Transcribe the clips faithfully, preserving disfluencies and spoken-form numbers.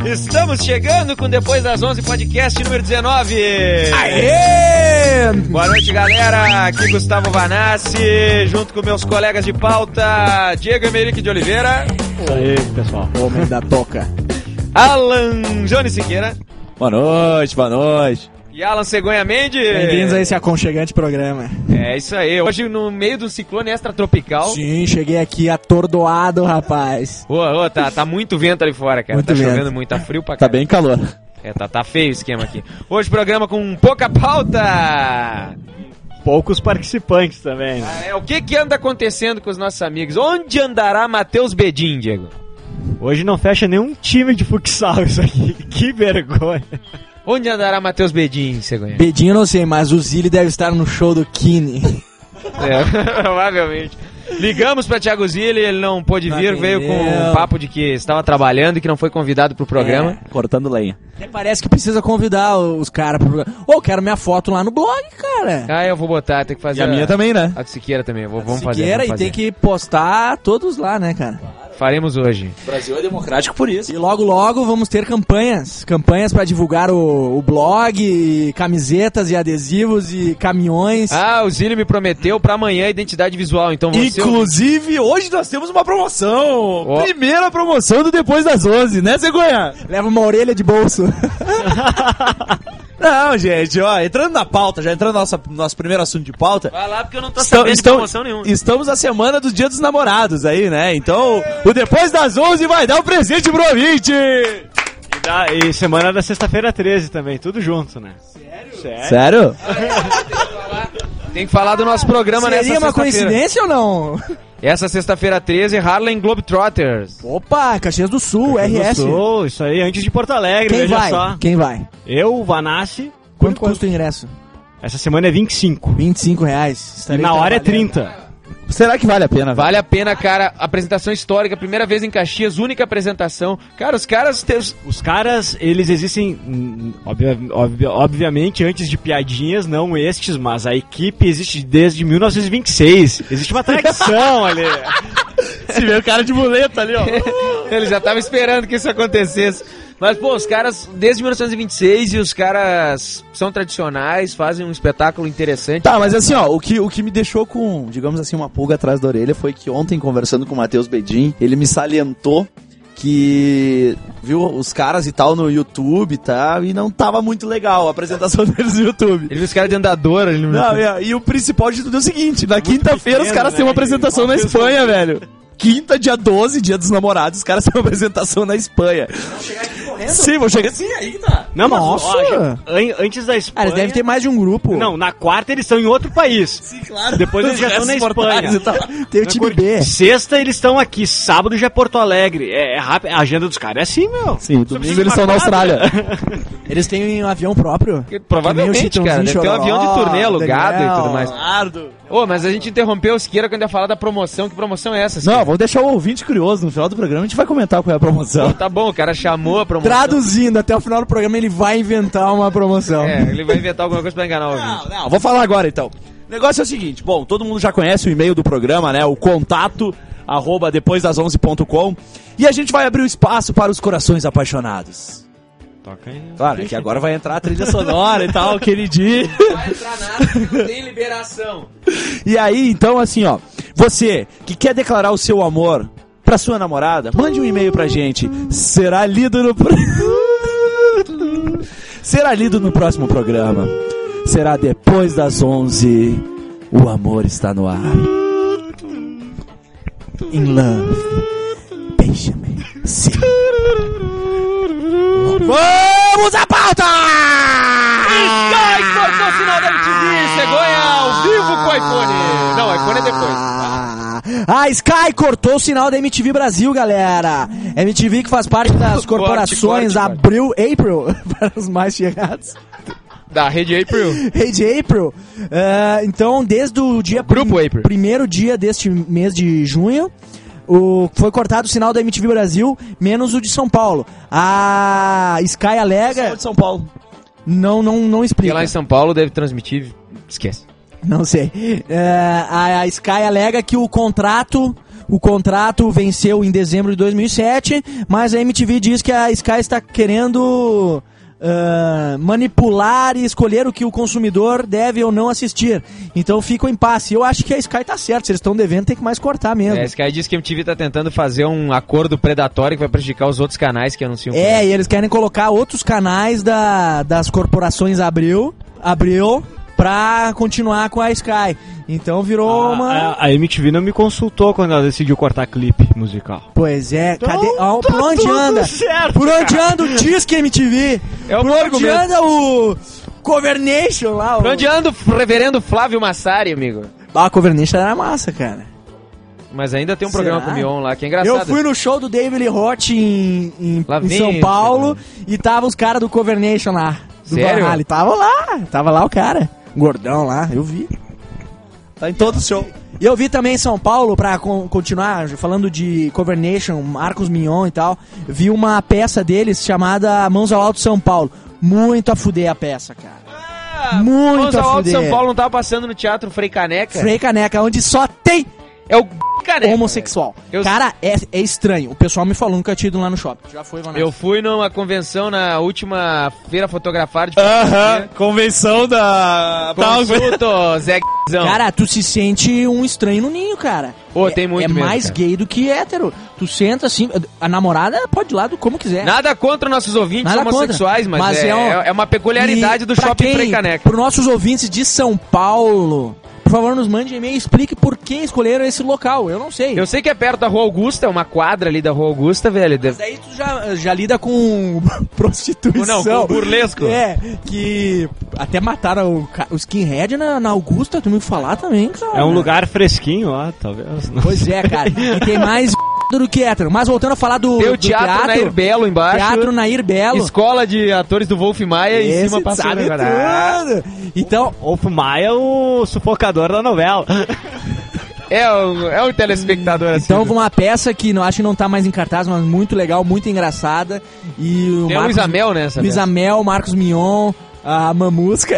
Estamos chegando com Depois das onze, podcast número dezenove. Aê! Boa noite, galera. Aqui Gustavo Vanassi, junto com meus colegas de pauta, Diego Emerick de Oliveira. Isso aí, pessoal. Homem da toca. Alan Jones Siqueira. Boa noite, boa noite. E Alan Cegonha Mendes. Bem-vindos a esse aconchegante programa. É isso aí. Hoje no meio do ciclone extratropical. Sim, cheguei aqui atordoado, rapaz. Ô, ô, tá, tá muito vento ali fora, cara. Muito tá vento. chovendo muito, tá frio pra Tá caralho. bem calor. É, tá, tá feio o esquema aqui. Hoje programa com pouca pauta. Poucos participantes também, né? Ah, é, o que que anda acontecendo com os nossos amigos? Onde andará Matheus Bedin, Diego? Hoje não fecha nenhum time de futsal isso aqui. Que vergonha. Onde andará Matheus Bedin, Cegonha? Bedinho eu não sei, mas o Zili deve estar no show do Kine. É, provavelmente. Ligamos pra Thiago Zilli, ele não pôde Não vir, veio com atendeu. um papo de que estava trabalhando e que não foi convidado pro programa. Cortando lenha. Até parece que precisa convidar os caras pro programa. Ô, quero minha foto lá no blog, cara. Ah, eu vou botar, tem que fazer. E a minha também, né? A do Siqueira também, vou, vamos fazer. Siqueira, Vamos e fazer. tem que postar todos lá, né, cara? Faremos hoje. O Brasil é democrático por isso. E logo, logo vamos ter campanhas. Campanhas pra divulgar o, o blog, camisetas e adesivos e caminhões. Ah, o Zilli me prometeu pra amanhã a identidade visual, então você... Inclusive, hoje nós temos uma promoção. Ó. Primeira promoção do Depois das onze, né, Cegonha? Leva uma orelha de bolso. Não, gente, ó, entrando na pauta, já entrando no nosso, nosso primeiro assunto de pauta. Vai lá porque eu não tô Estão- sabendo de estão- promoção nenhuma. Estamos na semana do Dia dos Namorados aí, né? Então, o Depois das onze vai dar um presente pro ouvinte. E, da- e semana da sexta-feira treze também, tudo junto, né? Sério? Sério? Tem que falar do nosso programa nessa Seria uma sexta-feira. coincidência ou não? Essa sexta-feira treze, Harlem Globetrotters. Opa, Caxias do Sul, R S. Gostou, isso aí, antes de Porto Alegre, Quem veja vai? só. Quem vai? Eu, Vanassi, Quanto custa o ingresso? essa semana é vinte e cinco. vinte e cinco reais. E Estarei na hora é trabalhando. trinta. Será que vale a pena, velho? Vale a pena, cara. Apresentação histórica, primeira vez em Caxias, única apresentação. Cara, os caras... Tem... Os caras, eles existem, hum, obvia- obvia- obviamente, antes de piadinhas, não estes, mas a equipe existe desde mil novecentos e vinte e seis. Existe uma tradição ali. Se vê o cara de muleta ali, ó. Ele já tava esperando que isso acontecesse. Mas, pô, os caras, desde mil novecentos e vinte e seis, e os caras são tradicionais, fazem um espetáculo interessante. Tá, mas assim, ó, o que, o que me deixou com, digamos assim, uma pulga atrás da orelha foi que ontem, conversando com o Matheus Bedin, ele me salientou que viu os caras e tal no YouTube e tal, e não tava muito legal a apresentação deles no YouTube. Ele viu os caras de andador ali no... Não, é, e o principal de tudo é o seguinte, na quinta-feira os pequeno, caras né? têm uma apresentação na Espanha, velho. Quinta, dia doze, dia dos namorados, os caras têm uma apresentação na Espanha. Sim, vou chegar assim ainda. Não, mas Nossa! ó, já- an- antes da Ah, Espanha... eles devem ter mais de um grupo. Não, na quarta eles estão em outro país. Sim, claro. Depois eles Os já estão na restos mortais Espanha. e tal. Tem o time B. Sexta eles estão aqui, sábado já é Porto Alegre. É, é rápido, a agenda dos caras é assim, meu. Sim, Só domingo precisa eles de estão na uma quadra. Austrália. Eles têm um avião próprio. Que Provavelmente, Que nem o cara. Deve ter um Chitãozinho avião de Chororó, turnê alugado Daniel. e tudo mais. Claro. Ô, mas a gente interrompeu o Siqueira quando ia falar da promoção. Que promoção é essa, Não, Siqueira? vamos deixar o ouvinte curioso. No final do programa a gente vai comentar qual é a promoção. Tá bom, o cara chamou a promoção. Traduzindo, até o final do programa ele vai inventar uma promoção. É, ele vai inventar alguma coisa pra enganar o ouvinte. Não, não, vou falar agora então. O negócio é o seguinte, bom, todo mundo já conhece o e-mail do programa, né? O contato arroba depois das onze ponto com, e a gente vai abrir o espaço para os corações apaixonados. Toca aí. Claro, é que agora vai entrar a trilha sonora e tal, aquele dia. Não vai entrar nada, não tem liberação. E aí, então, assim, ó, você que quer declarar o seu amor pra sua namorada, mande um e-mail pra gente. Será lido no pro- Será lido no próximo programa. Será depois das onze. O amor está no ar. In love. Beija-me. Sim. Vamos à pauta! Sky cortou o sinal da M T V, Cegonha ao vivo com o iPhone. Não, o iPhone é depois. Ah, a Sky cortou o sinal da M T V Brasil, galera. M T V que faz parte das corporações corte, corte. Abril, April, para os mais chegados. Da Rede April. Rede April. Ah, então, desde o dia Grupo prim- April. primeiro dia deste mês de junho, o, foi cortado o sinal da M T V Brasil, menos o de São Paulo. A Sky alega... de São Paulo. Não, não, não Porque explica. lá em São Paulo deve transmitir... Esquece. Não sei. É, a, a Sky alega que o contrato O contrato venceu em dezembro de dois mil e sete, mas a M T V diz que a Sky está querendo uh, manipular e escolher o que o consumidor deve ou não assistir. Então fica o impasse. Eu acho que a Sky tá certa, se eles estão devendo tem que mais cortar mesmo. É, a Sky diz que a M T V tá tentando fazer um acordo predatório que vai prejudicar os outros canais que anunciam. É, e eles querem colocar outros canais da, das corporações Abril, Abril pra continuar com a Sky. Então virou a, uma... A, a M T V não me consultou quando ela decidiu cortar clipe musical. Pois é, Então, cadê... Ah, tá por onde tudo anda? certo, por onde cara. anda o Disque M T V? É o por onde argumento. anda o Cover Nation lá? Por o... onde anda o reverendo Flávio Massari, amigo? Ah, a Cover Nation era massa, cara. Mas ainda tem um programa Será? com o Mion lá, que é engraçado. Eu fui no show do David Lee Roth em, em, Lá em vem São esse, Paulo né? e tava os caras do Cover Nation lá. Do Sério? Van Halen. Tava lá, tava lá o cara. Gordão lá, eu vi. Tá em todo o show. E eu vi também em São Paulo, pra con- continuar falando de Cover Nation, Marcos Mignon e tal, vi uma peça deles chamada Mãos ao Alto São Paulo. Muito a fuder a peça, cara. Ah, Muito Mãos a ao Alto fuder. São Paulo não tava passando no Teatro Frei Caneca? Frei Caneca, onde só tem É o Caneca. homossexual. Eu- Cara, é, é estranho. O pessoal me falou, nunca tinha ido lá no shopping. Já foi, Vanessa? Eu fui numa convenção na última feira fotografada de Aham, convenção da... Consulto, Zé Guizão. Cara, tu se sente um estranho no ninho, cara. Pô, é, tem muito É mesmo, mais cara. gay do que hétero. Tu senta assim, a namorada pode ir lá do como quiser. Nada contra nossos ouvintes Nada homossexuais, contra. mas, Mas é, é um- é uma peculiaridade E do pra Shopping quem, Frei Caneca. Para nossos ouvintes de São Paulo, por favor, nos mande e-mail e explique por que escolheram esse local. Eu não sei. Eu sei que é perto da Rua Augusta, é uma quadra ali da Rua Augusta, velho. Mas aí tu já, já lida com prostituição. Não, com burlesco. É, que até mataram o, ca- o skinhead na, na Augusta, tu me falar também, cara. É um lugar fresquinho lá, talvez. Não Pois é, cara. E tem mais do que hétero. Mas voltando a falar do, Tem o do Teatro, teatro, Nair Belo embaixo. Teatro Nair Belo. Escola de atores do Wolf Maia em Esse cima passando sabe agora. tudo. Então, Wolf Maia, o sufocador da novela. É um, é um telespectador assim. então uma peça que não, acho que não tá mais em cartaz, mas muito legal, muito engraçada. E o Tem o Marcos, Luiz Amel nessa. Luiz peça. Amel, Marcos Mignon, a Mamusca.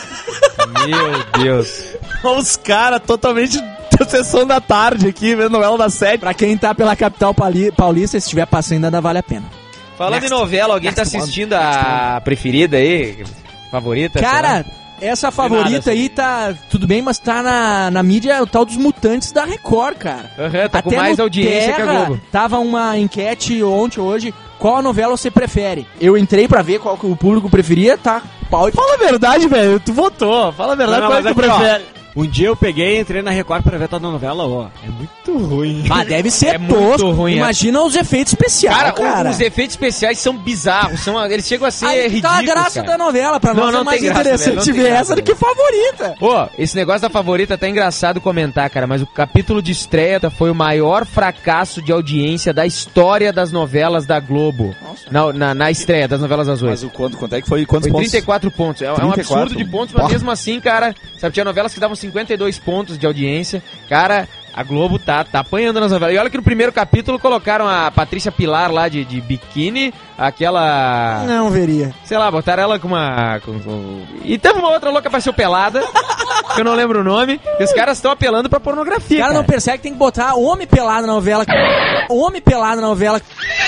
Meu Deus. Os caras totalmente da sessão da tarde aqui, vendo novela da sete. Pra quem tá pela capital pauli- paulista, se estiver passando, ainda vale a pena. Falando Next. em novela, alguém tá Next one. assistindo a preferida aí? Favorita? Cara, essa favorita nada, aí tá tudo bem, mas tá na, na mídia é o tal dos Mutantes da Record, cara. Aham, tá com Até mais no audiência que a Terra, Globo. Tava uma enquete ontem, hoje, qual a novela você prefere? Eu entrei pra ver qual que o público preferia, tá? Pau e Fala a verdade, velho. Tu votou. Fala a verdade, Não, qual é mas que tu aqui, ó, prefere? Um dia eu peguei, entrei na Record pra ver toda a novela, ó. É muito ruim. Ah, deve ser É muito tosco. ruim, é. Imagina os efeitos especiais, Cara, cara. o- os efeitos especiais são bizarros, são, eles chegam a ser Aí que ridículos, tá a graça cara. da novela. Pra Não, nós não é mais tem graça, velho, interessante não tem ver graça, essa do velho. que favorita. Pô, esse negócio da favorita tá engraçado comentar, cara, mas o capítulo de estreia tá- foi o maior fracasso de audiência da história das novelas da Globo. Na, na, na estreia das novelas azuis. Mas o quanto, quanto é que foi? Quantos Foi pontos? trinta e quatro pontos. É, é um trinta e quatro? absurdo de pontos, mas Ó. mesmo assim, cara, sabe, tinha novelas que davam cinquenta e dois pontos de audiência. Cara, a Globo tá, tá apanhando nas novelas. E olha que no primeiro capítulo colocaram a Patrícia Pilar lá de, de biquíni, aquela... Não veria. Sei lá, botaram ela com uma... Com, com... E teve uma outra louca que apareceu pelada, que eu não lembro o nome, e os caras estão apelando pra pornografia, O cara cara. não percebe que tem que botar homem pelado na novela. Homem pelado na novela.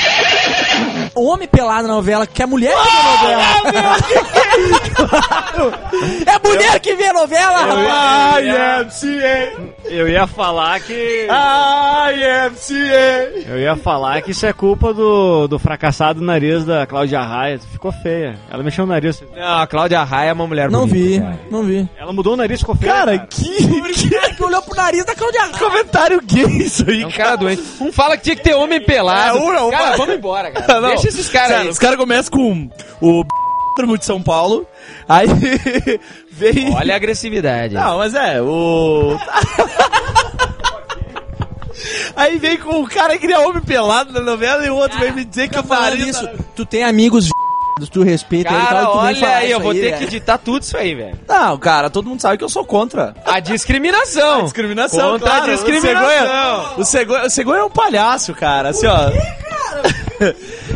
Homem pelado na novela, que é mulher que vê novela. É mulher que vê novela, rapaz. I M C A. Eu ia falar que. I M C A. Eu ia falar que isso é culpa do, do fracassado nariz da Cláudia Raia. Ficou feia. Ela mexeu o nariz. Não, a Cláudia Raia é uma mulher Não bonita, vi, cara. não vi. Ela mudou o nariz, ficou feia. Cara, que, que Que olhou pro nariz da Cláudia Raia. comentário gay isso aí, É um cara doente. Um fala que tinha que ter homem pelado. É, um não, cara, fala- vamos embora, cara. Não. Deixa esses caras Sério, aí. os caras começam com o de São Paulo, aí vem... Olha a agressividade. Não, mas é, o... Aí vem com o cara que queria homem pelado na novela e o outro vem me dizer que eu Falando faria isso, tu tem amigos v***, tu respeita ele e Cara, tal, e tu vem olha falar aí, eu isso vou ter velho. que editar tudo isso aí, velho. Não, cara, todo mundo sabe que eu sou contra. A discriminação. Discriminação, Contra claro. a discriminação. O Cegonha, o Cegonha, o Cegonha é um palhaço, cara, assim, ó.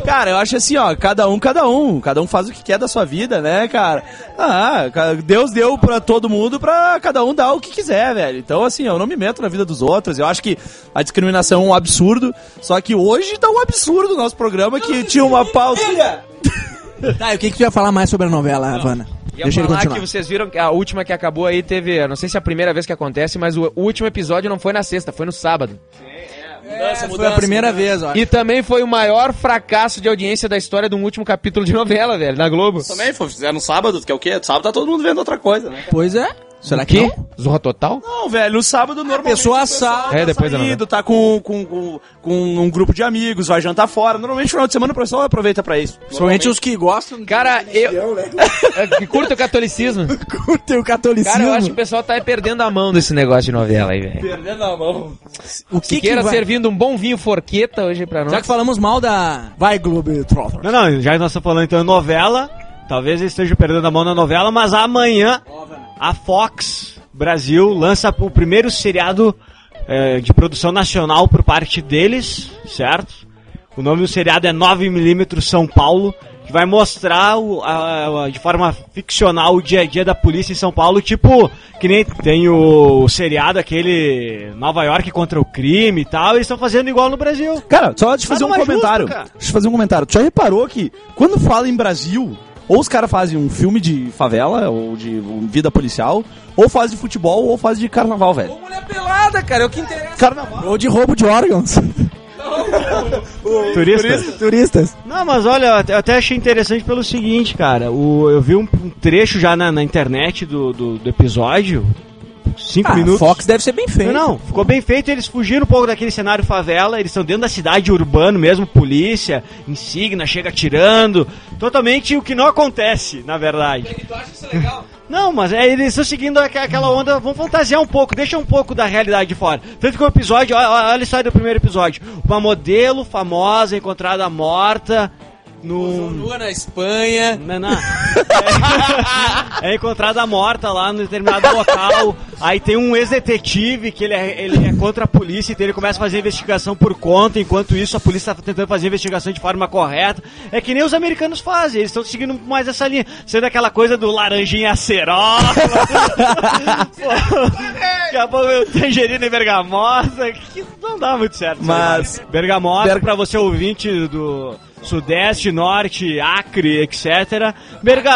Cara, eu acho assim, ó, cada um, cada um. Cada um faz o que quer da sua vida, né, cara? Ah, Deus deu pra todo mundo pra cada um dar o que quiser, velho. Então, assim, eu não me meto na vida dos outros. Eu acho que a discriminação é um absurdo. Só que hoje tá um absurdo o nosso programa que tinha uma pauta... Tá, e o que, que tu ia falar mais sobre a novela, Havana? Ia Deixa ele falar continuar. que vocês viram que a última que acabou aí teve, eu não sei se é a primeira vez que acontece, mas o último episódio não foi na sexta, foi no sábado. É, foi a primeira vez, ó. E também foi o maior fracasso de audiência da história de um último capítulo de novela, velho, na Globo. Também, foi, fizeram no sábado, que é o quê? Sábado tá todo mundo vendo outra coisa, né? Pois é. Será O que quê? não? Zorra Total? Não, velho, no sábado normalmente pessoa o pessoal sai- É, depois da saído, tá com, com, com, com um grupo de amigos, vai jantar fora. Normalmente no final de semana o pessoal aproveita pra isso. Somente os que gostam. Cara, eu... que curta o catolicismo. Curtem o catolicismo. Cara, eu acho que o pessoal tá perdendo a mão desse negócio de novela aí, velho. Perdendo a mão. o que, que Siqueira vai... servindo um bom vinho forqueta hoje pra nós. Já que falamos mal da... Vai, Globetrotter. Não, não, já que nós estamos falando então em novela, talvez eles estejam perdendo a mão na novela, mas amanhã a Fox Brasil lança o primeiro seriado é, de produção nacional por parte deles, certo? O nome do seriado é nove milímetros São Paulo, que vai mostrar o, a, a, de forma ficcional o dia a dia da polícia em São Paulo, tipo, que nem tem o, o seriado aquele Nova York contra o crime e tal, eles estão fazendo igual no Brasil. Cara, só te fazer um Nada mais comentário. justo, cara. Deixa eu fazer um comentário. Tu já reparou que quando fala em Brasil, ou os caras fazem um filme de favela, ou de vida policial, ou fazem de futebol, ou fazem de carnaval, velho. Mulher pelada, cara, é o que interessa. Carnaval. Ou de roubo de órgãos. Turistas? Turistas. Não, mas olha, eu até- eu até achei interessante pelo seguinte, cara. O, eu vi um, um trecho já na, na internet do, do, do episódio. Cinco Ah, minutos. Fox deve ser bem feito. Não, não, ficou bem feito. Eles fugiram um pouco daquele cenário favela. Eles estão dentro da cidade urbana mesmo, polícia, insígnia, chega atirando. Totalmente o que não acontece, na verdade. Tu acha isso legal? Não, mas é, eles estão seguindo aqua- aquela onda, vão fantasiar um pouco, deixa um pouco da realidade de fora. Tanto que o episódio, olha, olha a história do primeiro episódio. Uma modelo famosa encontrada morta no... Nua na Espanha. Não, não. É, é encontrada morta lá no determinado local. Aí tem um ex-detetive que ele é, ele é contra a polícia, então ele começa a fazer investigação por conta. Enquanto isso, a polícia está tentando fazer a investigação de forma correta. É que nem os americanos fazem, eles estão seguindo mais essa linha. Sendo aquela coisa do laranjinha acerola. Daqui a pouco o tangerina e bergamota, que não dá muito certo. Mas- Bergamota, Ber- pra você ouvinte do Sudeste, Norte, Acre, etcétera. Berga...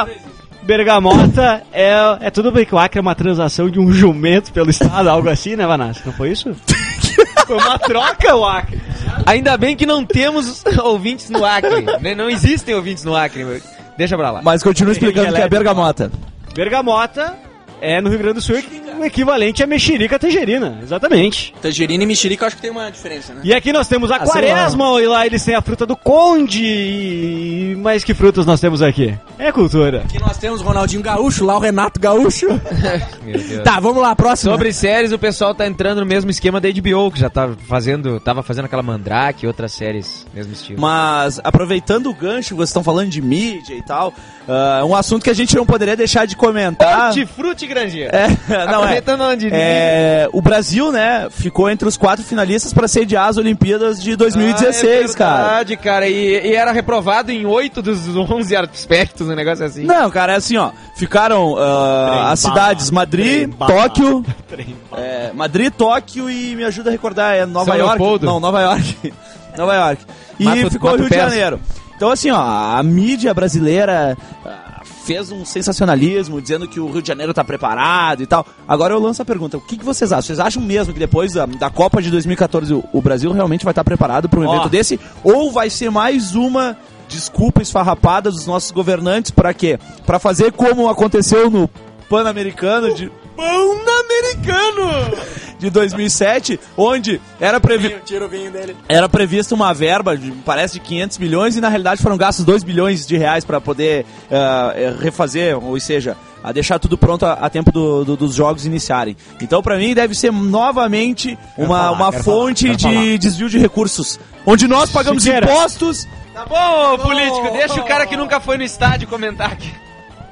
Bergamota é, é tudo bem que o Acre é uma transação de um jumento pelo estado, algo assim, né, Vanassi? Não foi isso? Foi uma troca o Acre. Ainda bem que não temos ouvintes no Acre. né? Não existem ouvintes no Acre. meu. Deixa pra lá. Mas continua explicando o que é bergamota. Bergamota é no Rio Grande do Sul o equivalente a mexerica tangerina, exatamente. Tangerina e mexerica eu acho que tem uma diferença, né? E aqui nós temos a Ah, sei quaresma, e lá eles têm a fruta do conde. E... Mas que frutas nós temos aqui? É cultura. Aqui nós temos o Ronaldinho Gaúcho, lá o Renato Gaúcho. Meu Deus. Tá, vamos lá, próximo. Sobre séries, o pessoal tá entrando no mesmo esquema da H B O, que já tá fazendo, tava fazendo aquela Mandrake e outras séries, mesmo estilo. Mas, aproveitando o gancho, vocês estão falando de mídia e tal, ah, um assunto que a gente não poderia deixar de comentar... Hortifruti Grangeiro. É, não é. Aproveitando onde É, o Brasil, né, ficou entre os quatro finalistas para sediar as Olimpíadas de dois mil e dezesseis, ah, é cara. verdade, cara. E, e era reprovado em oito dos onze aspectos, um negócio assim. Não, cara, é assim, ó. Ficaram ah, as cidades Madrid, Tóquio, é, Madrid, Tóquio e me ajuda a recordar, é Nova São York. Leopoldo. Não, Nova York. Nova York. E Mato- ficou o Mato Rio de Persa. Janeiro. Então, assim, ó, a mídia brasileira ah, fez um sensacionalismo dizendo que o Rio de Janeiro tá preparado e tal. Agora eu lanço a pergunta: o que, que vocês acham? Vocês acham mesmo que depois da, da Copa de dois mil e catorze o, o Brasil realmente vai estar preparado para um Ó. evento desse? Ou vai ser mais uma desculpa esfarrapada dos nossos governantes para quê? Para fazer como aconteceu no Pan-Americano de Pan-Americano de dois mil e sete, onde era previsto Tira o vinho dele. era prevista uma verba, de, parece, de quinhentos milhões e na realidade foram gastos dois bilhões de reais para poder ah, eh, refazer, ou seja, a deixar tudo pronto a, a tempo do- do- dos jogos iniciarem. Então, para mim, deve ser novamente uma, falar, uma quero fonte falar, quero de falar. desvio de recursos, onde nós pagamos Siqueira. impostos. Tá bom, ô, político, deixa o cara que nunca foi no estádio comentar aqui.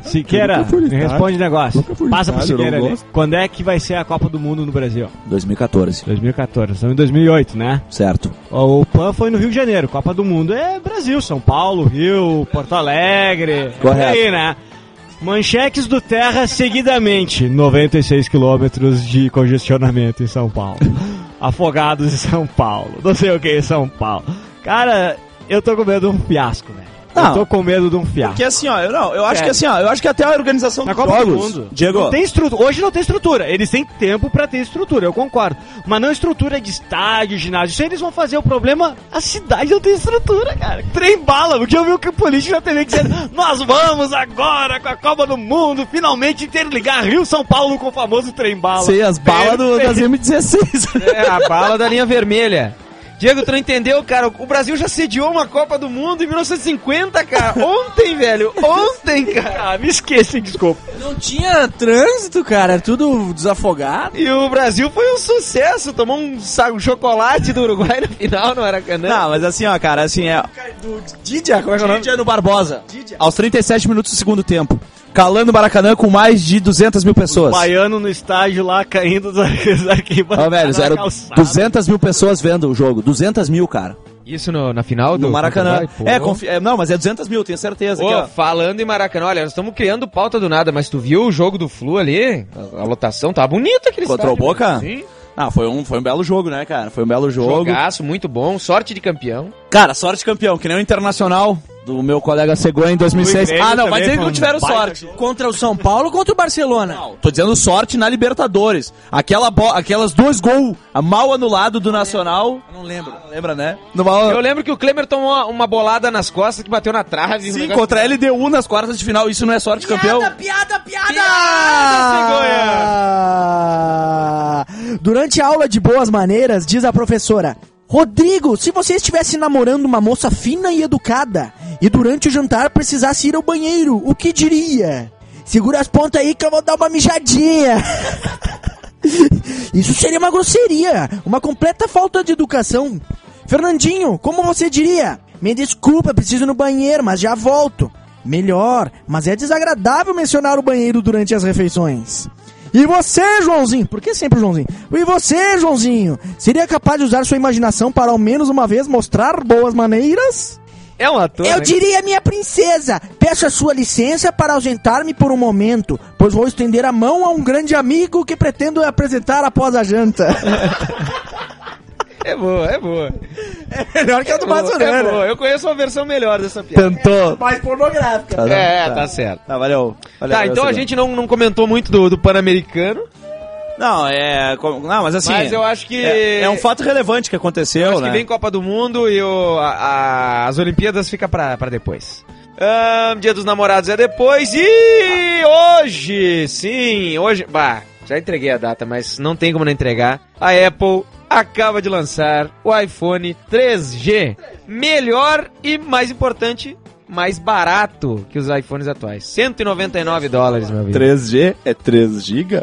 Siqueira, nunca fui no me estádio. responde o negócio. Nunca fui no Passa pro estádio, eu Siqueira não ali. gosto. Quando é que vai ser a Copa do Mundo no Brasil? dois mil e catorze. dois mil e catorze, estamos em dois mil e oito, né? Certo. O P A N foi no Rio de Janeiro. Copa do Mundo é Brasil, São Paulo, Rio, Porto Alegre. Correto. E aí, né? Manchetes do Terra seguidamente. noventa e seis quilômetros de congestionamento em São Paulo. Afogados em São Paulo. Não sei o que em São Paulo. Cara, eu tô com medo de um fiasco, velho. Não. Eu tô com medo de um fiasco. Porque assim, ó, eu, não, eu acho Sério. que assim, ó, eu acho que até a organização Na dos Copa do jogos, Mundo, Diego, não tem estrutura. Hoje não tem estrutura. Eles têm tempo pra ter estrutura, eu concordo. Mas não estrutura de estádio, ginásio. Isso eles vão fazer o problema. A cidade não tem estrutura, cara. Trem bala. O dia eu vi o que o político na T V dizendo: nós vamos agora com a Copa do Mundo finalmente interligar Rio São Paulo com o famoso trem bala. sei as balas do, das M dezesseis. É, a bala da linha vermelha. Diego, tu não entendeu, cara? O Brasil já sediou uma Copa do Mundo em mil novecentos e cinquenta, cara. Ontem, velho. Ontem, cara. Ah, me esqueci, desculpa. Não tinha trânsito, cara, era tudo desafogado. E o Brasil foi um sucesso. Tomou um, sa- um chocolate do Uruguai no final no Maracanã. Não, mas assim, ó, cara, assim, é... Do Didia, como é que é o nome? Didia no Barbosa, aos trinta e sete minutos do segundo tempo, calando o Maracanã com mais de duzentas mil pessoas. Baiano no estádio lá caindo das arquibancadas. Ó, velho, na eram calçada. duzentas mil pessoas vendo o jogo, duzentas mil, cara, Isso no, na final do no Maracanã. Uruguai, pô. É, confi- é, não, mas é duzentas mil, tenho certeza. Ô, que, ó, falando em Maracanã, olha, nós estamos criando pauta do nada, mas tu viu o jogo do Flu ali? A, a lotação tá bonita aquele Contra o estádio, Boca? Sim. Ah, foi um, foi um belo jogo, né, cara? Foi um belo jogo. Jogaço, muito bom. Sorte de campeão. Cara, sorte de campeão, que nem o Internacional do meu colega Cegonha em dois mil e seis. O Grêmio Ah, não, também mas eles foi não um tiveram baita sorte. Contra o São Paulo ou contra o Barcelona? Tô dizendo sorte na Libertadores. Aquela bo- aquelas dois gols mal anulado do Nacional. Não lembro. Não lembra, né? No mal... Eu lembro que o Klemer tomou uma, uma bolada nas costas que bateu na trave. um Sim, negócio- contra a L D U nas quartas de final. Isso não é sorte de campeão? piada, piada! Piada, Durante a aula de boas maneiras, diz a professora: Rodrigo, se você estivesse namorando uma moça fina e educada e durante o jantar precisasse ir ao banheiro, o que diria? Segura as pontas aí que eu vou dar uma mijadinha. Isso seria uma grosseria, uma completa falta de educação. Fernandinho, como você diria? Me desculpa, preciso ir no banheiro, mas já volto. Melhor, mas é desagradável mencionar o banheiro durante as refeições. E você, Joãozinho? Por que sempre o Joãozinho? E você, Joãozinho? Seria capaz de usar sua imaginação para ao menos uma vez mostrar boas maneiras? É um ator, Eu né? diria, minha princesa, peço a sua licença para ausentar-me por um momento, pois vou estender a mão a um grande amigo que pretendo apresentar após a janta. É boa, é boa. É melhor que a do É boa, é Mazurana. boa. Eu conheço uma versão melhor dessa piada. Tentou. Mais pornográfica. Tá, É, tá. tá certo. Tá, valeu. valeu Tá, valeu, então a Cegonha. gente não, não comentou muito do, do Pan-Americano, Não, é... co- Não, mas assim... mas eu acho que... É, é um fato relevante que aconteceu, Acho né? que vem Copa do Mundo e o, a- a- as Olimpíadas fica pra, pra depois. Ahn, Dia dos Namorados é depois e hoje, sim, hoje... Bah, já entreguei a data, mas não tem como não entregar. A Apple acaba de lançar o iPhone três G. Melhor e, mais importante, mais barato que os iPhones atuais. cento e noventa e nove dólares, meu amigo. três G é três gigas?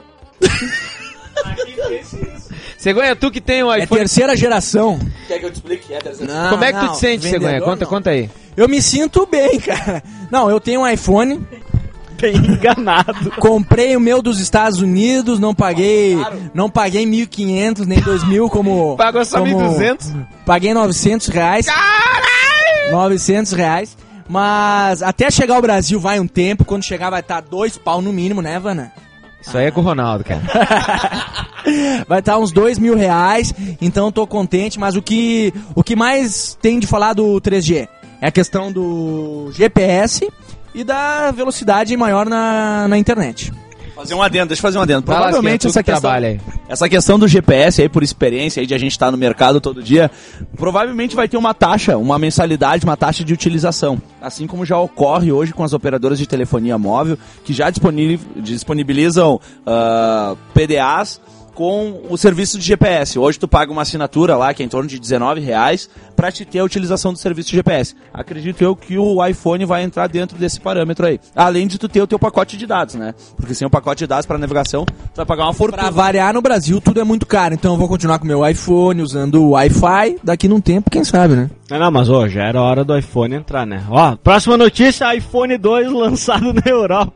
Cegonha, tu que tem um É iPhone... terceira geração. Quer que eu te explique? É terceira Não, Como é que tu não, te sente, vendedor Cegonha? Conta, não. conta aí. Eu me sinto bem, cara. Não, eu tenho um iPhone, Bem enganado. comprei o meu dos Estados Unidos, não paguei, não paguei mil e quinhentos nem dois mil como... Pagou só como- mil e duzentos? Paguei novecentos reais. Caralho! novecentos reais. Mas até chegar ao Brasil vai um tempo, quando chegar vai estar dois pau no mínimo, né, Vana? Isso aí é com o Ronaldo, cara. Vai estar uns dois mil reais, então tô contente, mas o que, o que mais tem de falar do três G é a questão do G P S e da velocidade maior na, na internet. Fazer um adendo, deixa eu fazer um adendo. Fala, Provavelmente Lasquinha, tu essa que questão, trabalha aí. essa questão do G P S aí, por experiência aí de a gente estar no mercado todo dia, provavelmente vai ter uma taxa, uma mensalidade, uma taxa de utilização. Assim como já ocorre hoje com as operadoras de telefonia móvel, que já disponib- disponibilizam ah, P D As com o serviço de G P S. Hoje tu paga uma assinatura lá, que é em torno de dezenove reais, pra te ter a utilização do serviço de G P S. Acredito eu que o iPhone vai entrar dentro desse parâmetro aí. Além de tu ter o teu pacote de dados, né? Porque sem o pacote de dados pra navegação, tu vai pagar uma fortuna. Pra variar, no Brasil tudo é muito caro, então eu vou continuar com o meu iPhone, usando o Wi-Fi, daqui num tempo, quem sabe, né? Não, não, mas ó, já era hora do iPhone entrar, né? Ó, próxima notícia, iPhone dois lançado na Europa.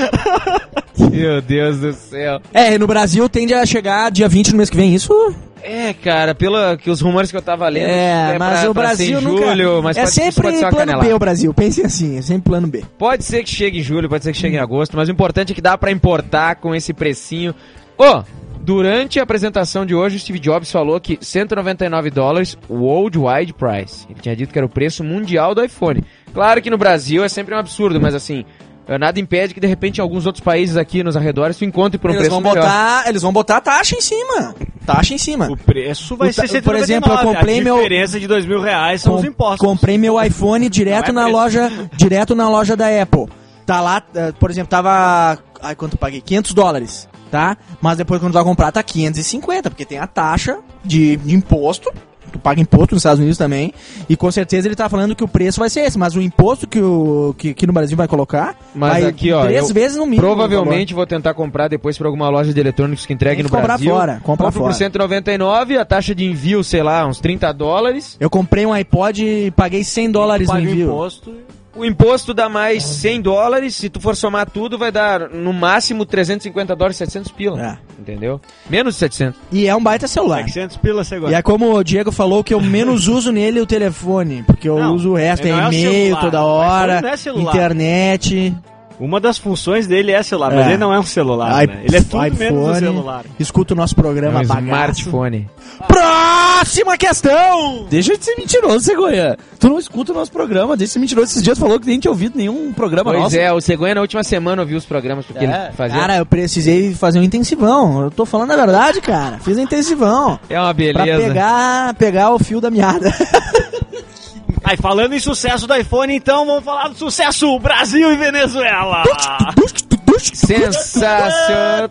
Meu Deus do céu. É, no Brasil tende a chegar dia vinte no mês que vem, isso? É, cara, pelo que os rumores que eu tava lendo, É, mas pra, o pra Brasil ser em nunca... julho, mas é pode, isso sempre pode ser uma plano canelada. B o Brasil, pensem assim, é sempre plano B. Pode ser que chegue em julho, pode ser que chegue em agosto, mas o importante é que dá pra importar com esse precinho. Ô, durante a apresentação de hoje, o Steve Jobs falou que cento e noventa e nove dólares, worldwide price. Ele tinha dito que era o preço mundial do iPhone. Claro que no Brasil é sempre um absurdo, mas assim, nada impede que de repente em alguns outros países aqui nos arredores tu encontre por um Eles preço vão, melhor. botar, eles vão botar taxa em cima, taxa em cima. O preço vai O ser ta- cento e por noventa e exemplo, eu nove. comprei A meu- diferença de dois mil reais são Com- os impostos. Comprei meu iPhone direto Não é na preço. loja, direto na loja da Apple. Tá lá, eh, por exemplo, tava, ai, quanto eu paguei? quinhentos dólares, tá? Mas depois quando tu vai comprar tá quinhentos e cinquenta, porque tem a taxa de, de imposto. Tu paga imposto nos Estados Unidos também. E com certeza ele tá falando que o preço vai ser esse. Mas o imposto que, o, que, que no Brasil vai colocar Mas vai aqui, ó, três eu vezes no mínimo. Provavelmente vou tentar comprar depois por alguma loja de eletrônicos que entregue Tem no que comprar Brasil. fora, compra Compro fora. por cento e noventa e nove, a taxa de envio, sei lá, uns trinta dólares. Eu comprei um iPod e paguei cem dólares no Paga o envio. imposto. O imposto dá mais cem dólares, se tu for somar tudo vai dar no máximo trezentos e cinquenta dólares, setecentos pila. É. Entendeu? Menos de setecentos. E é um baita celular. setecentos pila você E gosta. é como o Diego falou que eu menos uso nele o telefone, porque eu Não, uso o resto, ele é não é o e-mail celular, toda o hora, iPhone não é celular. internet, Uma das funções dele é celular, mas É. ele não é um celular, i- né? Ele é tudo menos um iPhone, celular. escuta o nosso É programa um bagaço. smartphone. Próxima questão! Deixa de ser mentiroso, Cegonha. Tu não escuta o nosso programa, deixa de ser mentiroso. Esses dias falou que nem tinha ouvido nenhum programa Pois nosso. é, o Cegonha na última semana ouviu os programas porque É. ele fazia. Cara, eu precisei fazer um intensivão. Eu tô falando a verdade, cara. Fiz um intensivão. é uma Pra beleza. pegar, pegar o fio da meada. Aí, falando em sucesso do iPhone, então, vamos falar do sucesso Brasil e Venezuela. Sensacional.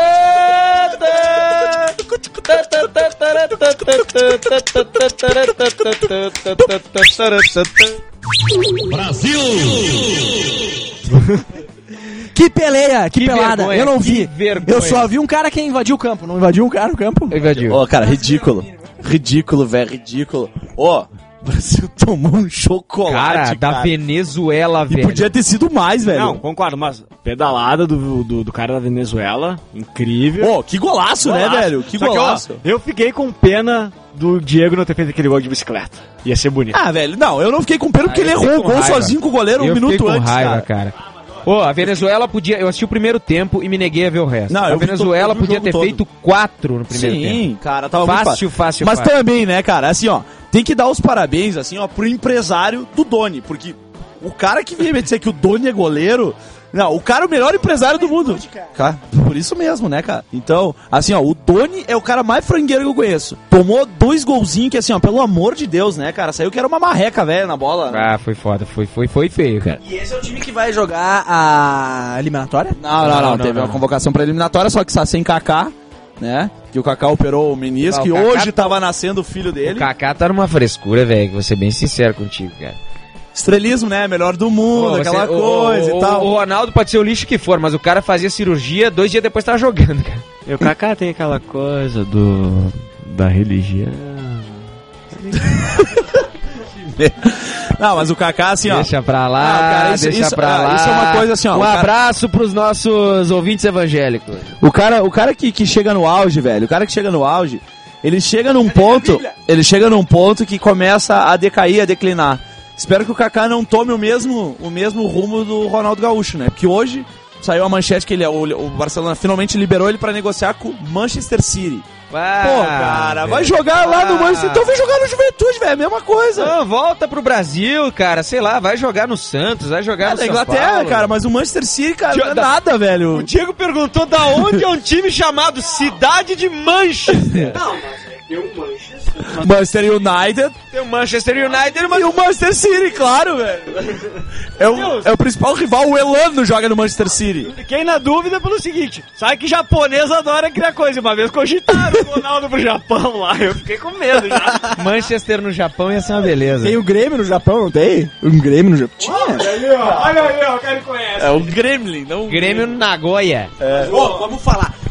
Que peleia, que, Que pelada. vergonha, eu não que vi. vergonha. Eu só vi um cara que invadiu o campo. Não invadiu um cara no campo? Invadiu. Ô, cara, ridículo. Ridículo, velho, ridículo. Ó, o Brasil tomou um chocolate, Cara, da Venezuela, E velho. podia ter sido mais, velho. Não, concordo, mas pedalada do, do, do cara da Venezuela, incrível. Pô, que golaço, né, Golaço. velho? Que Só que, ó, golaço. eu fiquei com pena do Diego não ter feito aquele gol de bicicleta. Ia ser bonito. Ah, velho, não, eu não fiquei com pena porque Ah, ele eu fiquei errou o com gol raiva. sozinho com o goleiro um eu minuto fiquei com antes, raiva, cara. cara. Ô, a Venezuela podia... Eu assisti o primeiro tempo e me neguei a ver o resto. Não, a eu vi Venezuela todo- eu vi o podia jogo ter todo. feito quatro no primeiro tempo. Sim, cara, tava muito Fácil, fácil, Mas fácil. também, né, cara, assim, ó, tem que dar os parabéns, assim, ó, pro empresário do Doni, porque o cara que veio me dizer que o Doni é goleiro, não, o cara é o melhor empresário do mundo. Cara, por isso mesmo, né, cara? Então, assim, ó, o Doni é o cara mais frangueiro que eu conheço. Tomou dois golzinhos que, assim, ó, pelo amor de Deus, né, cara, saiu que era uma marreca, velho, na bola. Ah, foi foda. Foi, foi, foi feio, cara. E esse é o time que vai jogar a eliminatória? Não, não, não, Não, não, teve não, uma não. convocação pra eliminatória, só que está sem Kaká, né? Que o Kaká operou o menisco Ah, o e Kaká- hoje tava nascendo o filho dele. O Kaká tá numa frescura, velho. Vou ser bem sincero contigo, cara. Estrelismo, né? Melhor do mundo, Pô, aquela você- o- coisa o, e tal. O Ronaldo pode ser o lixo que for, mas o cara fazia cirurgia, dois dias depois tava jogando, cara. E o Kaká tem aquela coisa do da religião. Não, mas o Kaká, assim, ó. Deixa pra lá, Ah, cara, isso- deixa isso- pra ah, lá. isso é uma coisa assim, ó, Um o cara- abraço pros nossos ouvintes evangélicos. O cara, o cara que, que chega no auge, velho, o cara que chega no auge, ele chega num ponto, ele chega num ponto que começa a decair, a declinar. Espero que o Kaká não tome o mesmo, o mesmo rumo do Ronaldo Gaúcho, né? Porque hoje saiu a manchete que ele, o, o Barcelona finalmente liberou ele pra negociar com o Manchester City. Pô, cara, vai jogar lá no Manchester, então vai jogar no Juventude, velho, é a mesma coisa. Não, volta pro Brasil, cara, sei lá, vai jogar no Santos, vai jogar É no da São Inglaterra, Paulo. cara, mas o Manchester City, cara, Tio- não é da- nada, velho. O Diego perguntou da onde é um time chamado Cidade de Manchester. Manchester United Tem o Manchester United, mas e o Manchester City, claro, velho. É o, é o principal rival, o Elano joga no Manchester City. Fiquei na dúvida pelo seguinte, sabe que japonês adora criar coisa, uma vez cogitaram o Ronaldo pro Japão lá, eu fiquei com medo já. Manchester no Japão ia ser uma beleza. Tem o Grêmio no Japão, não tem? Um Grêmio no Japão? Tinha. Olha aí, ó, olha aí, ó, o cara conhece. É o Gremlin, não o Grêmio Nagoya. Ô, vamos falar.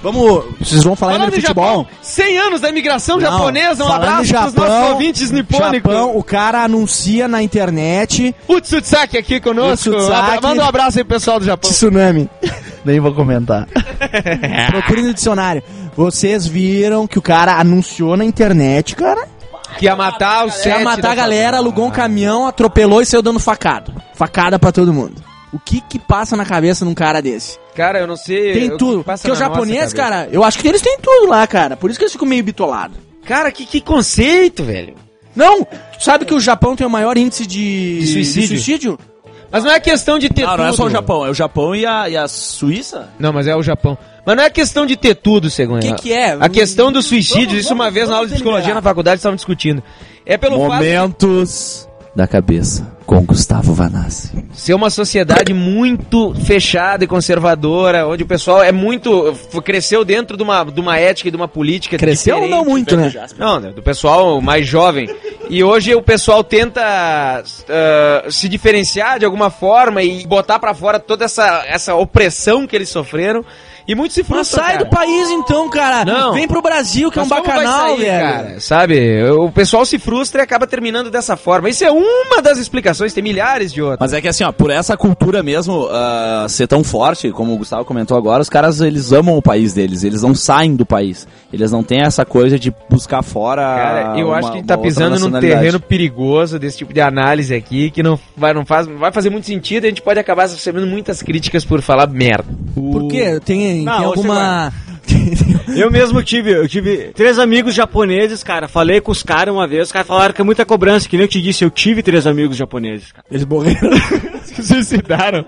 Vamos, vocês vão falar ainda Falando de em futebol? Japão, cem anos da imigração Não, japonesa, um falando abraço em pros Japão, nossos ouvintes nipônicos. Japão, o cara anuncia na internet, O Tsutsaki aqui conosco. O Tsutsaki. Manda um abraço aí pro pessoal do Japão. tsunami. Nem vou comentar. Procure no dicionário. Vocês viram que o cara anunciou na internet, cara, Que ia matar os que ia sete matar da a galera, favela. alugou um caminhão, atropelou e saiu dando facada. Facada pra todo mundo. O que que passa na cabeça num cara desse? Cara, eu não sei. Tem o que tudo. passa Porque o na nossa japonês, cabeça. cara, eu acho que eles têm tudo lá, cara. Por isso que eles ficam meio bitolados. Cara, que, que conceito, velho. Não, tu sabe que o Japão tem o maior índice de, De suicídio. de suicídio? Mas não é questão de ter Não, tudo. não é só o Japão, é o Japão e a, e a Suíça? Não, mas é o Japão. Mas não é questão de ter tudo, Cegonha. Que que é? A questão do suicídio, Vamos, isso uma vamos, vez na aula vamos de psicologia deliberar. na faculdade estavam discutindo. É pelo fato Momentos da cabeça, com Gustavo Vanassi. de ser uma sociedade muito fechada e conservadora, onde o pessoal é muito... f- cresceu dentro de uma, de uma ética e de uma política Cresceu ou diferente. não muito, né? Não, né, do pessoal mais jovem. E hoje o pessoal tenta ah, se diferenciar de alguma forma e botar pra fora toda essa, essa opressão que eles sofreram. E muitos se Mas frustram, sai cara. do país então, cara. Não. Vem pro Brasil, que Mas é um como vai bacanal, sair, velho. cara? Sabe? O pessoal se frustra e acaba terminando dessa forma. Isso é uma das explicações, tem milhares de outras. Mas é que assim, ó, por essa cultura mesmo ah, ser tão forte, como o Gustavo comentou agora, os caras, eles amam o país deles, eles não saem do país. Eles não têm essa coisa de buscar fora Cara, eu uma- acho que a gente tá uma outra pisando num nacionalidade. terreno perigoso desse tipo de análise aqui, que não vai, não faz, não vai fazer muito sentido e a gente pode acabar recebendo muitas críticas por falar merda. Por quê? Tem, Não, tem você alguma... Eu mesmo tive, eu tive três amigos japoneses, cara. Falei com os caras uma vez, os caras falaram que é muita cobrança, que nem eu te disse, eu tive três amigos japoneses, cara. Eles morreram. Se suicidaram.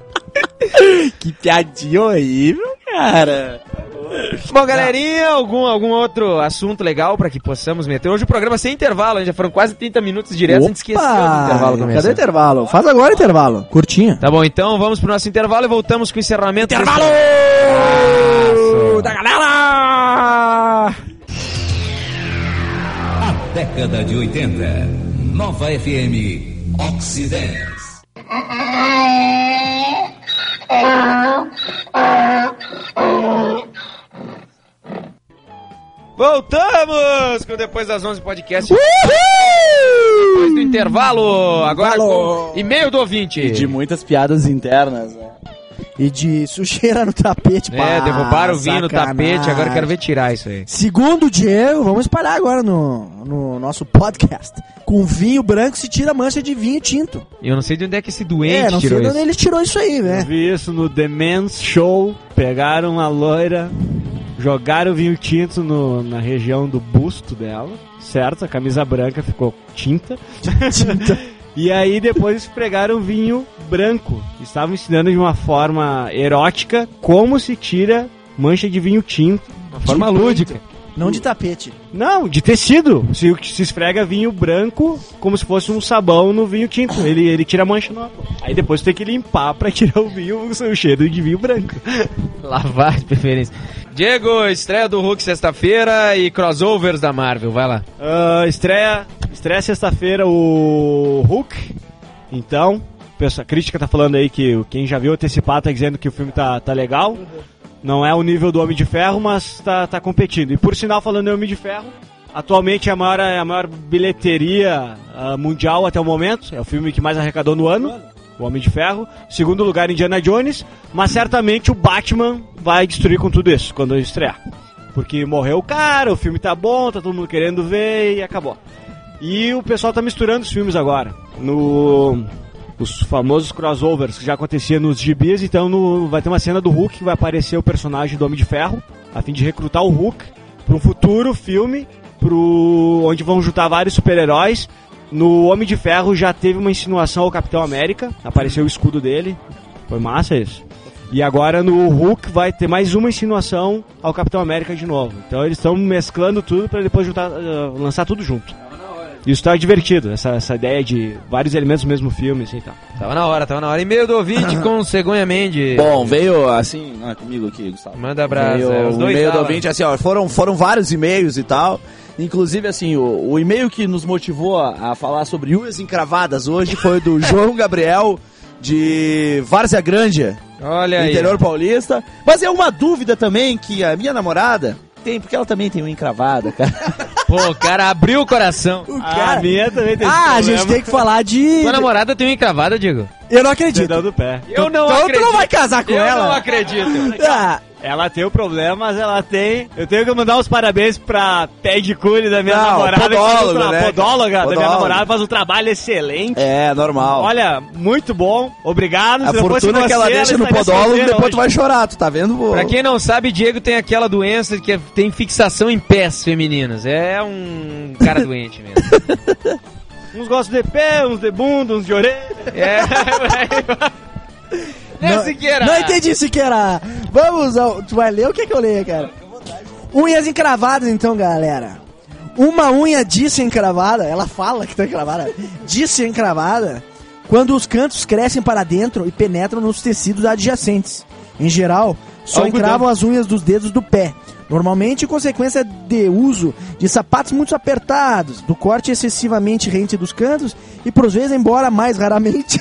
Que piadinha horrível, cara. Bom, galerinha, algum, algum outro assunto legal pra que possamos meter? Hoje o programa sem intervalo, hein? Já foram quase trinta minutos direto, a gente esqueceu do intervalo Cadê o começar. intervalo? Faz agora o intervalo. Curtinho. Tá bom, então vamos pro nosso intervalo e voltamos com o encerramento. Intervalo desse- da galera! Década de oitenta. Nova F M Oxidez. Voltamos com Depois das onze podcast. Depois do intervalo, agora Intervalo. com e-mail do ouvinte. E de muitas piadas internas, né? E de sujeira no tapete. É, pá, derrubaram o vinho no sacanagem. tapete, agora eu quero ver tirar isso aí. Segundo o Diego, vamos espalhar agora no, no nosso podcast. Com vinho branco se tira mancha de vinho tinto. E eu não sei de onde é que esse doente é, não sei tirou de isso. onde ele tirou isso aí, Eu né? vi isso no The Men's Show, pegaram a loira, jogaram vinho tinto no- na região do busto dela, certo? A camisa branca ficou tinta. Tinta. E aí depois esfregaram vinho branco. Estavam ensinando de uma forma erótica como se tira mancha de vinho tinto. Uma forma lúdica. Não de tapete. Não, de tecido. Se, se esfrega vinho branco como se fosse um sabão no vinho tinto. Ele, ele tira a mancha nova. Aí depois tem que limpar pra tirar o vinho, o cheiro de vinho branco. Lavar de preferência. Diego, estreia do Hulk sexta-feira e crossovers da Marvel, vai lá. Ah, estreia estreia sexta-feira o Hulk. Então, a crítica tá falando aí que quem já viu antecipar tá dizendo que o filme tá, tá legal. Não é o nível do Homem de Ferro, mas tá, tá competindo. E por sinal, falando em Homem de Ferro, atualmente é a maior, é a maior bilheteria ah, mundial até o momento. É o filme que mais arrecadou no ano, o Homem de Ferro. Segundo lugar, Indiana Jones. Mas certamente o Batman vai destruir com tudo isso quando estrear. Porque morreu o cara, o filme tá bom, tá todo mundo querendo ver e acabou. E o pessoal tá misturando os filmes agora. No... Os famosos crossovers que já acontecia nos gibis, então no, vai ter uma cena do Hulk que vai aparecer o personagem do Homem de Ferro, a fim de recrutar o Hulk para um futuro filme, pro, onde vão juntar vários super-heróis. No Homem de Ferro já teve uma insinuação ao Capitão América, apareceu o escudo dele, foi massa isso. E agora no Hulk vai ter mais uma insinuação ao Capitão América de novo. Então eles estão mesclando tudo para depois juntar, uh, lançar tudo junto. Isso tá divertido, essa, essa ideia de vários elementos do mesmo filme, assim e tal. Tava na hora, tava na hora. E-mail do ouvinte com Cegonha Mendes. Bom, veio assim, ah, comigo aqui, Gustavo. Manda abraço. Veio é, os um dois e-mail do Alan. ouvinte, assim, ó, foram, foram vários e-mails e tal. Inclusive, assim, o, o e-mail que nos motivou a, a falar sobre unhas encravadas hoje foi do João Gabriel, de Várzea Grande, Olha no aí. interior paulista. Mas é uma dúvida também que a minha namorada tem, porque ela também tem unha encravada, cara. Pô, o cara abriu o coração. O A cara... minha também tem Ah, a esse gente problema. tem que falar de... Tua namorada tem uma encravada, Diego? Eu não acredito. Dedão do pé. Eu não Então acredito. tu não vai casar com Eu ela? não acredito. Ah, Ela tem o problema, mas ela tem... Eu tenho que mandar os parabéns pra pedicure da minha Não, namorada. que faz um podóloga, tra- né, cara? Podóloga da minha Podóloga. namorada, faz um trabalho excelente. É, normal. Olha, muito bom. Obrigado. a Se não fosse fortuna que ela você, deixa no estaria podólogo, solteira depois hoje. tu vai chorar, tu tá vendo? Pô? Pra quem não sabe, Diego tem aquela doença que é- tem fixação em pés femininos. É um cara doente mesmo. Uns gostam de pé, uns de bunda, uns de orelha. É. Né, não, Siqueira? não entendi, Siqueira. Vamos ao... Tu vai ler o que que eu leio, cara? Unhas encravadas, então, galera. Uma unha disse encravada, ela fala que tá encravada, disse encravada, quando os cantos crescem para dentro e penetram nos tecidos adjacentes. Em geral, só Algodão. encravam as unhas dos dedos do pé. Normalmente, consequência de uso de sapatos muito apertados, do corte excessivamente rente dos cantos e, por vezes, embora mais raramente...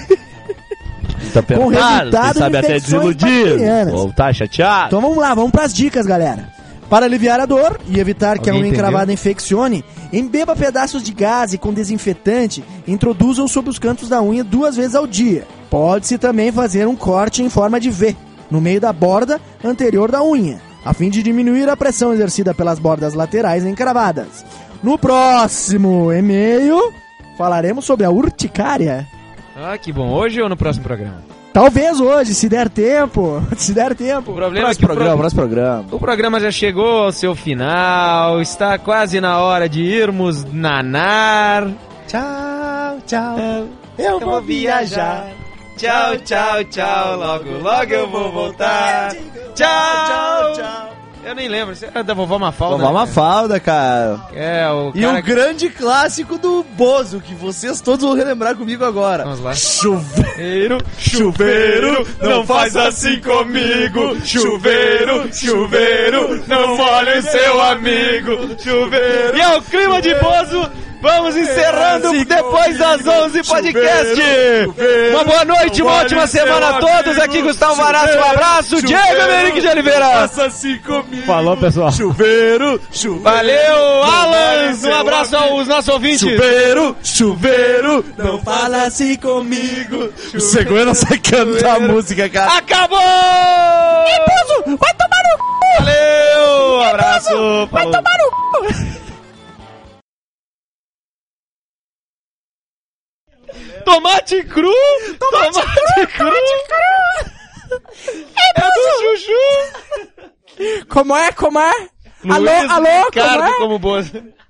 Tá com resultado sabe de até infecções desiludido. bacterianas. Ou tá chateado. Então vamos lá, vamos pras dicas, galera. Para aliviar a dor e evitar que a Alguém unha entendeu? encravada infeccione, embeba pedaços de gaze com desinfetante e introduza-o sobre os cantos da unha duas vezes ao dia. Pode-se também fazer um corte em forma de V, no meio da borda anterior da unha, a fim de diminuir a pressão exercida pelas bordas laterais encravadas. No próximo e-mail, falaremos sobre a urticária. Ah, que bom. Hoje ou no próximo programa? Talvez hoje, se der tempo, se der tempo. O problema é que Próximo o, pro- programa, próximo programa. o programa já chegou ao seu final. Está quase na hora de irmos nanar. Tchau, tchau. Eu vou viajar. Tchau, tchau, tchau. Logo, logo eu vou voltar. Tchau, tchau. Eu nem lembro. Você era da vovó Mafalda? Vovó né? Mafalda, cara. É, o E cara o grande clássico do Bozo, que vocês todos vão relembrar comigo agora. Vamos lá. Chuveiro, Chuveiro, não faz assim comigo. Chuveiro, chuveiro, não molhe seu amigo. Chuveiro. E é o clima de Bozo. Vamos encerrando depois das onze podcast. Uma boa noite, uma ótima semana a todos. Aqui Gustavo Varaço, um abraço. Diego Henrique de Oliveira. assim comigo. Falou, pessoal. Chuveiro, chuveiro. Valeu, Alan. Um abraço aos nossos ouvintes. Chuveiro, chuveiro. Não fala assim comigo. O Segundo sai cantar a música, cara. Acabou! Vai tomar no cu! Valeu, um abraço. Vai Falou. tomar no cu! Tomate cru? Tomate, cru? É do Juju. Como é, como é? Luiz alô, alô, Ricardo como é? como Bozo.